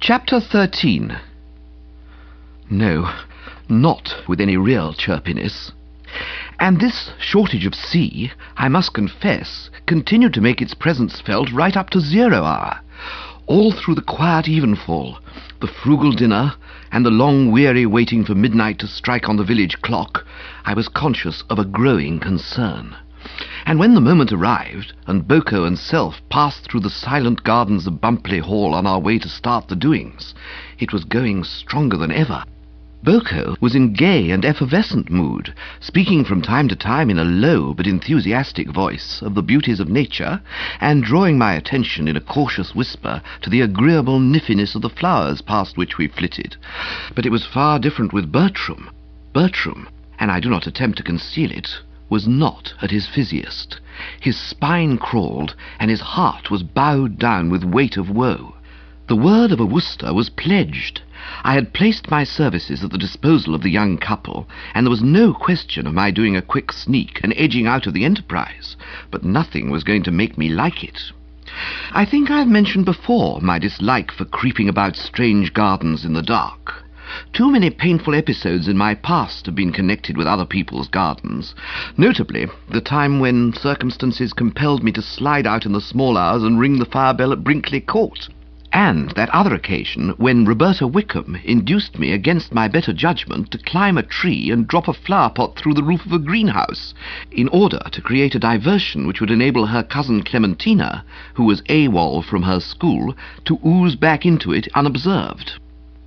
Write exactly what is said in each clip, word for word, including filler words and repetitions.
Chapter thirteen. No, not with any real chirpiness. And this shortage of sea, I must confess, continued to make its presence felt right up to zero hour. All through the quiet evenfall, the frugal dinner, and the long weary waiting for midnight to strike on the village clock, I was conscious of a growing concern. And when the moment arrived, and Boko and self passed through the silent gardens of Bumpley Hall on our way to start the doings, it was going stronger than ever. Boko was in gay and effervescent mood, speaking from time to time in a low but enthusiastic voice of the beauties of nature, and drawing my attention in a cautious whisper to the agreeable niffiness of the flowers past which we flitted. But it was far different with Bertram. Bertram, and I do not attempt to conceal it, was not at his physiest. His spine crawled, and his heart was bowed down with weight of woe. The word of a Wooster was pledged. I had placed my services at the disposal of the young couple, and there was no question of my doing a quick sneak and edging out of the enterprise, but nothing was going to make me like it. I think I have mentioned before my dislike for creeping about strange gardens in the dark. Too many painful episodes in my past have been connected with other people's gardens, notably the time when circumstances compelled me to slide out in the small hours and ring the fire bell at Brinkley Court, and that other occasion when Roberta Wickham induced me against my better judgment to climb a tree and drop a flower pot through the roof of a greenhouse, in order to create a diversion which would enable her cousin Clementina, who was AWOL from her school, to ooze back into it unobserved.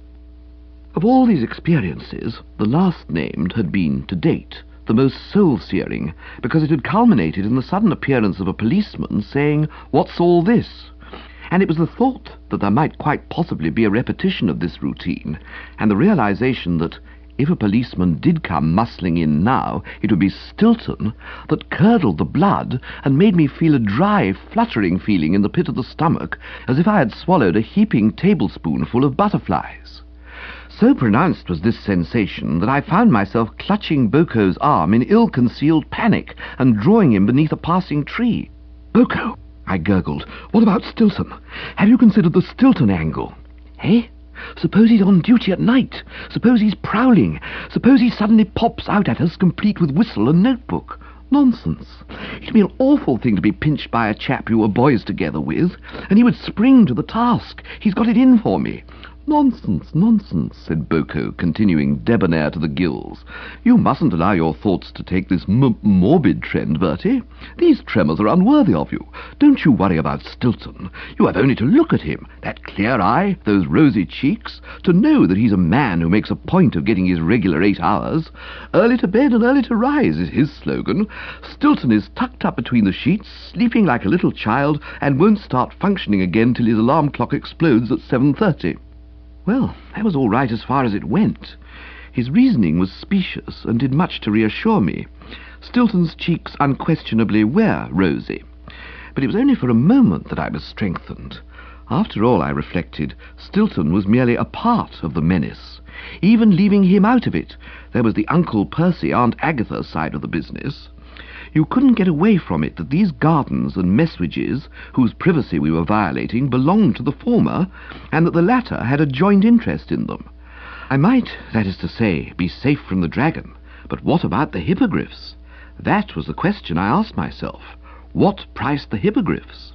Of all these experiences, the last named had been, to date, the most soul-searing, because it had culminated in the sudden appearance of a policeman saying, "What's all this?" And it was the thought that there might quite possibly be a repetition of this routine, and the realization that, if a policeman did come muscling in now, it would be Stilton, that curdled the blood and made me feel a dry, fluttering feeling in the pit of the stomach, as if I had swallowed a heaping tablespoonful of butterflies. So pronounced was this sensation that I found myself clutching Boko's arm in ill-concealed panic and drawing him beneath a passing tree. "Boko," I gurgled, "what about Stilton? Have you considered the Stilton angle?" "Eh? Suppose he's on duty at night? Suppose he's prowling? Suppose he suddenly pops out at us complete with whistle and notebook?" "Nonsense. It'd be an awful thing to be pinched by a chap you were boys together with, and he would spring to the task. He's got it in for me." "Nonsense, nonsense," said Boko, continuing debonair to the gills. "You mustn't allow your thoughts to take this m- morbid trend, Bertie. These tremors are unworthy of you. Don't you worry about Stilton. You have only to look at him, that clear eye, those rosy cheeks, to know that he's a man who makes a point of getting his regular eight hours. Early to bed and early to rise is his slogan. Stilton is tucked up between the sheets, sleeping like a little child, and won't start functioning again till his alarm clock explodes at seven thirty. Well, that was all right as far as it went. His reasoning was specious and did much to reassure me. Stilton's cheeks unquestionably were rosy. But it was only for a moment that I was strengthened. After all, I reflected, Stilton was merely a part of the menace. Even leaving him out of it, there was the Uncle Percy, Aunt Agatha side of the business. You couldn't get away from it that these gardens and Meswiges, whose privacy we were violating, belonged to the former, and that the latter had a joint interest in them. I might, that is to say, be safe from the dragon, but what about the hippogriffs? That was the question I asked myself. What price the hippogriffs?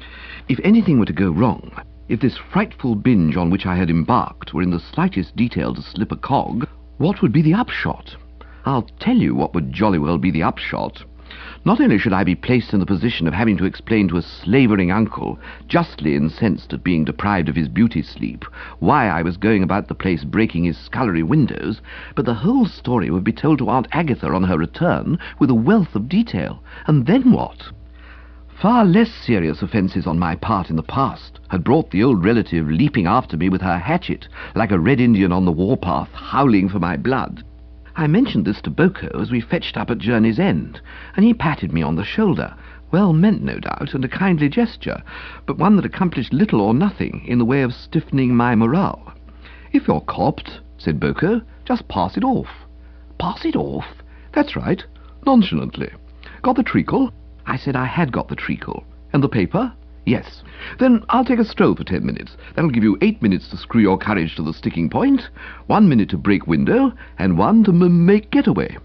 If anything were to go wrong, if this frightful binge on which I had embarked were in the slightest detail to slip a cog, what would be the upshot? I'll tell you what would jolly well be the upshot. Not only should I be placed in the position of having to explain to a slavering uncle, justly incensed at being deprived of his beauty sleep, why I was going about the place breaking his scullery windows, but the whole story would be told to Aunt Agatha on her return with a wealth of detail. And then what? Far less serious offences on my part in the past had brought the old relative leaping after me with her hatchet, like a red Indian on the warpath, howling for my blood. I mentioned this to Boko as we fetched up at Journey's End, and he patted me on the shoulder, well meant no doubt, and a kindly gesture, but one that accomplished little or nothing in the way of stiffening my morale. "If you're copped," said Boko, "just pass it off." "Pass it off?" "That's right, nonchalantly. Got the treacle?" I said I had got the treacle. "And the paper?" Yes. Then I'll take a stroll for ten minutes. That'll give you eight minutes to screw your courage to the sticking point, one minute to break window, and one to m- make getaway.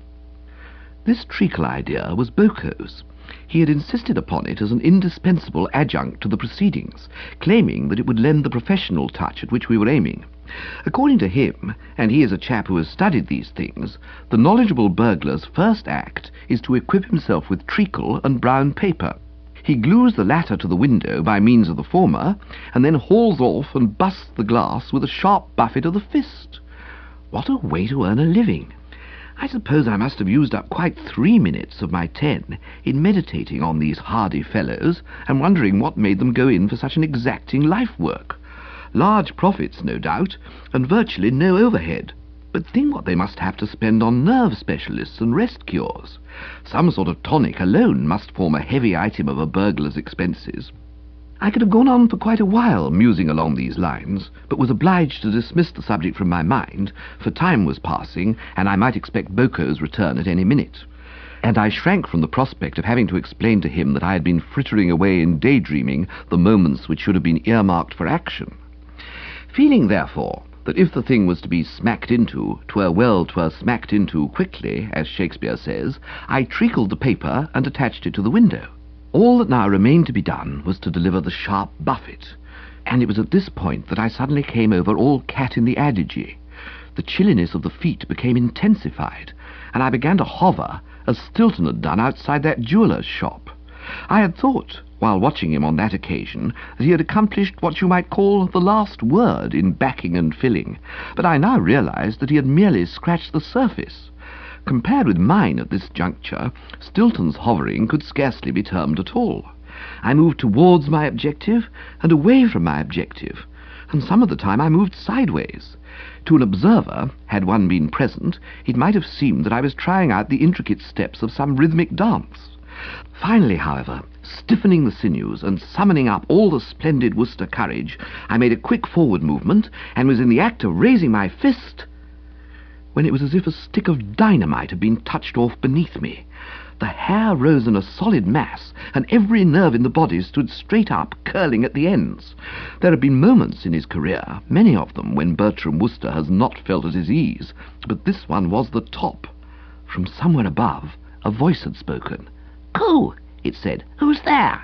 This treacle idea was Boco's. He had insisted upon it as an indispensable adjunct to the proceedings, claiming that it would lend the professional touch at which we were aiming. According to him, and he is a chap who has studied these things, the knowledgeable burglar's first act is to equip himself with treacle and brown paper. He glues the latter to the window by means of the former, and then hauls off and busts the glass with a sharp buffet of the fist. What a way to earn a living! I suppose I must have used up quite three minutes of my ten in meditating on these hardy fellows and wondering what made them go in for such an exacting life work. Large profits, no doubt, and virtually no overhead. But think what they must have to spend on nerve specialists and rest cures. Some sort of tonic alone must form a heavy item of a burglar's expenses. I could have gone on for quite a while musing along these lines, but was obliged to dismiss the subject from my mind, for time was passing, and I might expect Boco's return at any minute. And I shrank from the prospect of having to explain to him that I had been frittering away in daydreaming the moments which should have been earmarked for action. Feeling, therefore, that if the thing was to be smacked into, 'twere well 'twere smacked into quickly, as Shakespeare says, I treacled the paper and attached it to the window. All that now remained to be done was to deliver the sharp buffet, and it was at this point that I suddenly came over all cat in the adige. The chilliness of the feet became intensified, and I began to hover as Stilton had done outside that jeweller's shop. I had thought, while watching him on that occasion, that he had accomplished what you might call the last word in backing and filling, but I now realized that he had merely scratched the surface. Compared with mine at this juncture, Stilton's hovering could scarcely be termed at all. I moved towards my objective and away from my objective, and some of the time I moved sideways. To an observer, had one been present, it might have seemed that I was trying out the intricate steps of some rhythmic dance. Finally, however, stiffening the sinews and summoning up all the splendid Worcester courage, I made a quick forward movement and was in the act of raising my fist when it was as if a stick of dynamite had been touched off beneath me. The hair rose in a solid mass, and every nerve in the body stood straight up, curling at the ends. There have been moments in his career, many of them, when Bertram Wooster has not felt at his ease, but this one was the top. From somewhere above, a voice had spoken. "Coo!" it said. "Who's there?"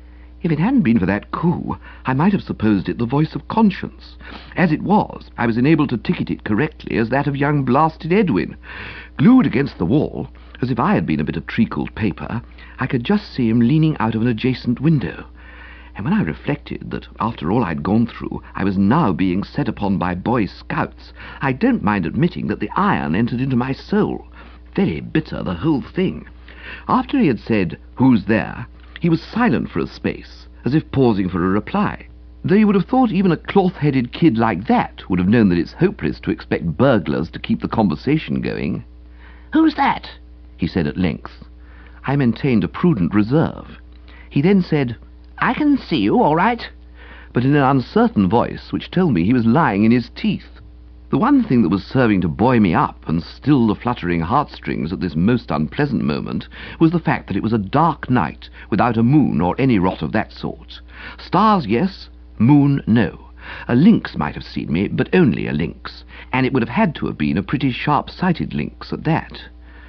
If it hadn't been for that coo, I might have supposed it the voice of conscience. As it was, I was enabled to ticket it correctly as that of young blasted Edwin. Glued against the wall, as if I had been a bit of treacled paper, I could just see him leaning out of an adjacent window. And when I reflected that, after all I'd gone through, I was now being set upon by Boy Scouts, I don't mind admitting that the iron entered into my soul. Very bitter, the whole thing. After he had said, "Who's there?" he was silent for a space, as if pausing for a reply, though you would have thought even a cloth-headed kid like that would have known that it's hopeless to expect burglars to keep the conversation going. "Who's that?" he said at length. I maintained a prudent reserve. He then said, "I can see you, all right," but in an uncertain voice which told me he was lying in his teeth. The one thing that was serving to buoy me up and still the fluttering heartstrings at this most unpleasant moment was the fact that it was a dark night without a moon or any rot of that sort. Stars, yes; moon, no. A lynx might have seen me, but only a lynx, and it would have had to have been a pretty sharp-sighted lynx at that.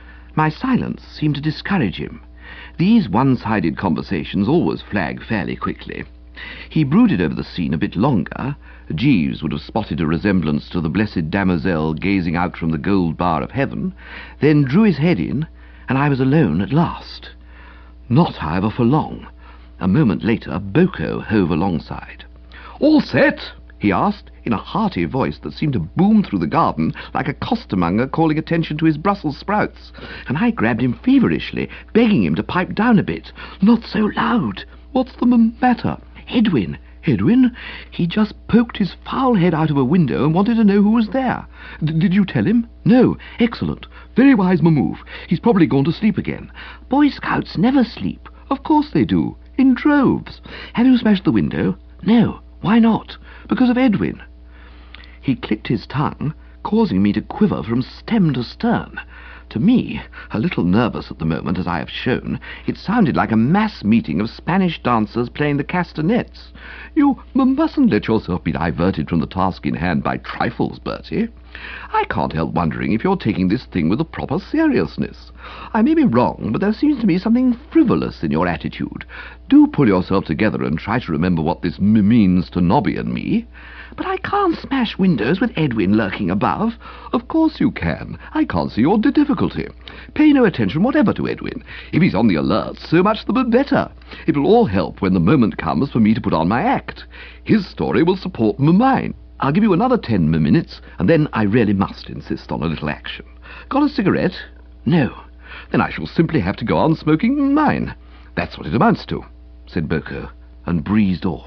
My silence seemed to discourage him. These one-sided conversations always flag fairly quickly. He brooded over the scene a bit longer. Jeeves would have spotted a resemblance to the blessed damozel gazing out from the gold bar of heaven, then drew his head in, and I was alone at last. Not, however, for long. A moment later, Boco hove alongside. "All set?" he asked, in a hearty voice that seemed to boom through the garden like a costermonger calling attention to his Brussels sprouts, and I grabbed him feverishly, begging him to pipe down a bit. "Not so loud! What's the m- matter? Edwin! Edwin? He just poked his foul head out of a window and wanted to know who was there. D- did you tell him? No. Excellent. Very wise move. He's probably gone to sleep again. Boy Scouts never sleep. Of course they do. In droves. Have you smashed the window? No. Why not? Because of Edwin." He clicked his tongue, causing me to quiver from stem to stern. To me, a little nervous at the moment, as I have shown, it sounded like a mass meeting of Spanish dancers playing the castanets. You mustn't let yourself be diverted from the task in hand by trifles, Bertie. I can't help wondering if you're taking this thing with a proper seriousness. I may be wrong, but there seems to me something frivolous in your attitude. Do pull yourself together and try to remember what this m means to Nobby and me. But I can't smash windows with Edwin lurking above. Of course you can. I can't see your difficulty. Pay no attention whatever to Edwin. If he's on the alert, so much the better. It will all help when the moment comes for me to put on my act. His story will support mine. I'll give you another ten minutes, and then I really must insist on a little action. Got a cigarette? No. Then I shall simply have to go on smoking mine. That's what it amounts to, said Boko, and breezed off.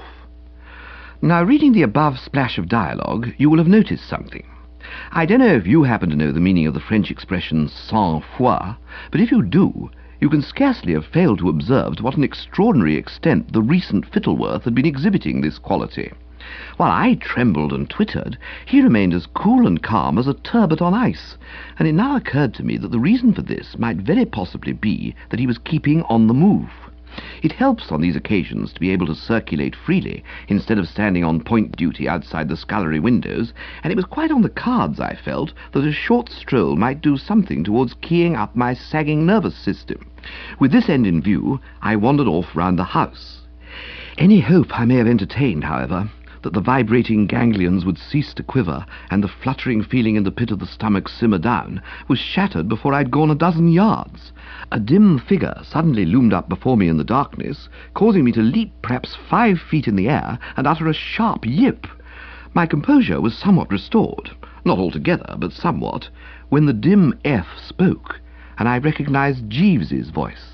Now, reading the above splash of dialogue, you will have noticed something. I don't know if you happen to know the meaning of the French expression sang-froid, but if you do, you can scarcely have failed to observe to what an extraordinary extent the recent Fittleworth had been exhibiting this quality. While I trembled and twittered, he remained as cool and calm as a turbot on ice, and it now occurred to me that the reason for this might very possibly be that he was keeping on the move. It helps on these occasions to be able to circulate freely, instead of standing on point duty outside the scullery windows, and it was quite on the cards, I felt, that a short stroll might do something towards keying up my sagging nervous system. With this end in view, I wandered off round the house. Any hope I may have entertained, however, that the vibrating ganglions would cease to quiver and the fluttering feeling in the pit of the stomach simmer down, was shattered before I'd gone a dozen yards. A dim figure suddenly loomed up before me in the darkness, causing me to leap perhaps five feet in the air and utter a sharp yip. My composure was somewhat restored, not altogether, but somewhat, when the dim F spoke, and I recognized Jeeves's voice.